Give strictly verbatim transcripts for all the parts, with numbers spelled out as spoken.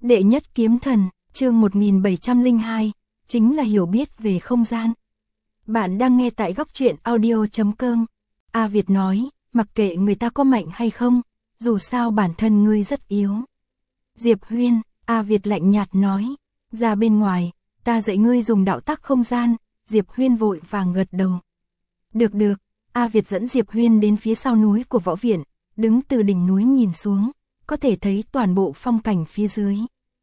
Đệ nhất kiếm thần, chương một nghìn bảy trăm lẻ hai, chính là hiểu biết về không gian. Bạn đang nghe tại góc truyện audio chấm com. A Việt nói, mặc kệ người ta có mạnh hay không, dù sao bản thân ngươi rất yếu. Diệp Huyên, A Việt lạnh nhạt nói, ra bên ngoài, ta dạy ngươi dùng đạo tắc không gian. Diệp Huyên vội vàng gật đầu. Được được, A Việt dẫn Diệp Huyên đến phía sau núi của võ viện, đứng từ đỉnh núi nhìn xuống, có thể thấy toàn bộ phong cảnh phía dưới.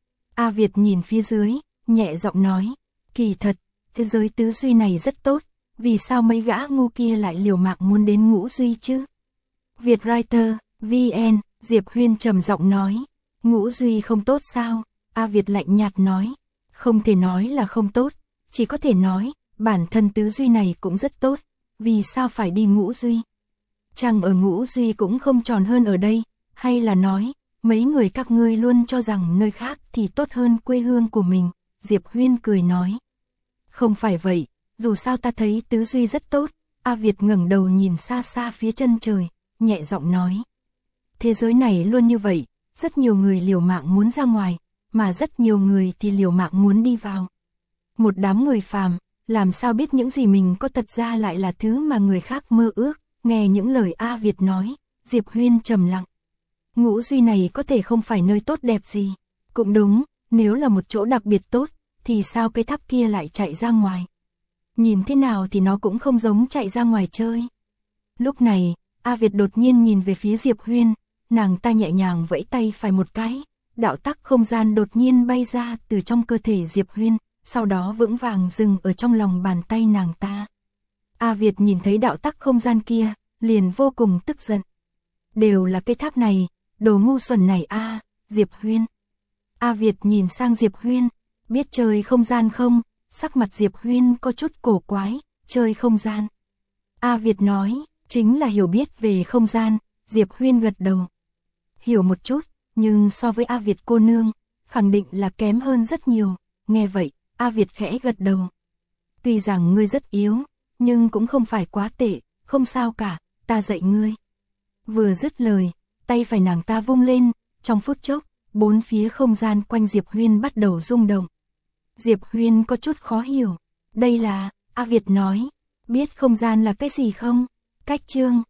A Việt nhìn phía dưới, nhẹ giọng nói, kỳ thật, thế giới tứ duy này rất tốt, vì sao mấy gã ngu kia lại liều mạng muốn đến ngũ duy chứ? Vietwriter, vê en, Diệp Huyên trầm giọng nói, ngũ duy không tốt sao? A Việt lạnh nhạt nói, không thể nói là không tốt, chỉ có thể nói, bản thân tứ duy này cũng rất tốt, vì sao phải đi ngũ duy? Chẳng ở ngũ duy cũng không tròn hơn ở đây, hay là nói, mấy người các ngươi luôn cho rằng nơi khác thì tốt hơn quê hương của mình, Diệp Huyên cười nói. Không phải vậy, dù sao ta thấy tứ duy rất tốt, A Việt ngẩng đầu nhìn xa xa phía chân trời, nhẹ giọng nói. Thế giới này luôn như vậy, rất nhiều người liều mạng muốn ra ngoài, mà rất nhiều người thì liều mạng muốn đi vào. Một đám người phàm, làm sao biết những gì mình có thật ra lại là thứ mà người khác mơ ước, nghe những lời A Việt nói, Diệp Huyên trầm lặng. Ngũ duy này có thể không phải nơi tốt đẹp gì. Cũng đúng, nếu là một chỗ đặc biệt tốt, thì sao cái tháp kia lại chạy ra ngoài? Nhìn thế nào thì nó cũng không giống chạy ra ngoài chơi. Lúc này, A Việt đột nhiên nhìn về phía Diệp Huyên, nàng ta nhẹ nhàng vẫy tay phải một cái, đạo tắc không gian đột nhiên bay ra từ trong cơ thể Diệp Huyên, sau đó vững vàng dừng ở trong lòng bàn tay nàng ta. A Việt nhìn thấy đạo tắc không gian kia, liền vô cùng tức giận. Đều là cái tháp này, đồ ngu xuẩn này a, Diệp Huyên. A Việt nhìn sang Diệp Huyên, biết chơi không gian không? Sắc mặt Diệp Huyên có chút cổ quái, chơi không gian. A Việt nói, chính là hiểu biết về không gian, Diệp Huyên gật đầu. Hiểu một chút, nhưng so với A Việt cô nương, khẳng định là kém hơn rất nhiều, nghe vậy, A Việt khẽ gật đầu. Tuy rằng ngươi rất yếu, nhưng cũng không phải quá tệ, không sao cả, ta dạy ngươi. Vừa dứt lời, tay phải nàng ta vung lên, trong phút chốc, bốn phía không gian quanh Diệp Huyên bắt đầu rung động. Diệp Huyên có chút khó hiểu, đây là, A Việt nói, biết không gian là cái gì không? Cách chương,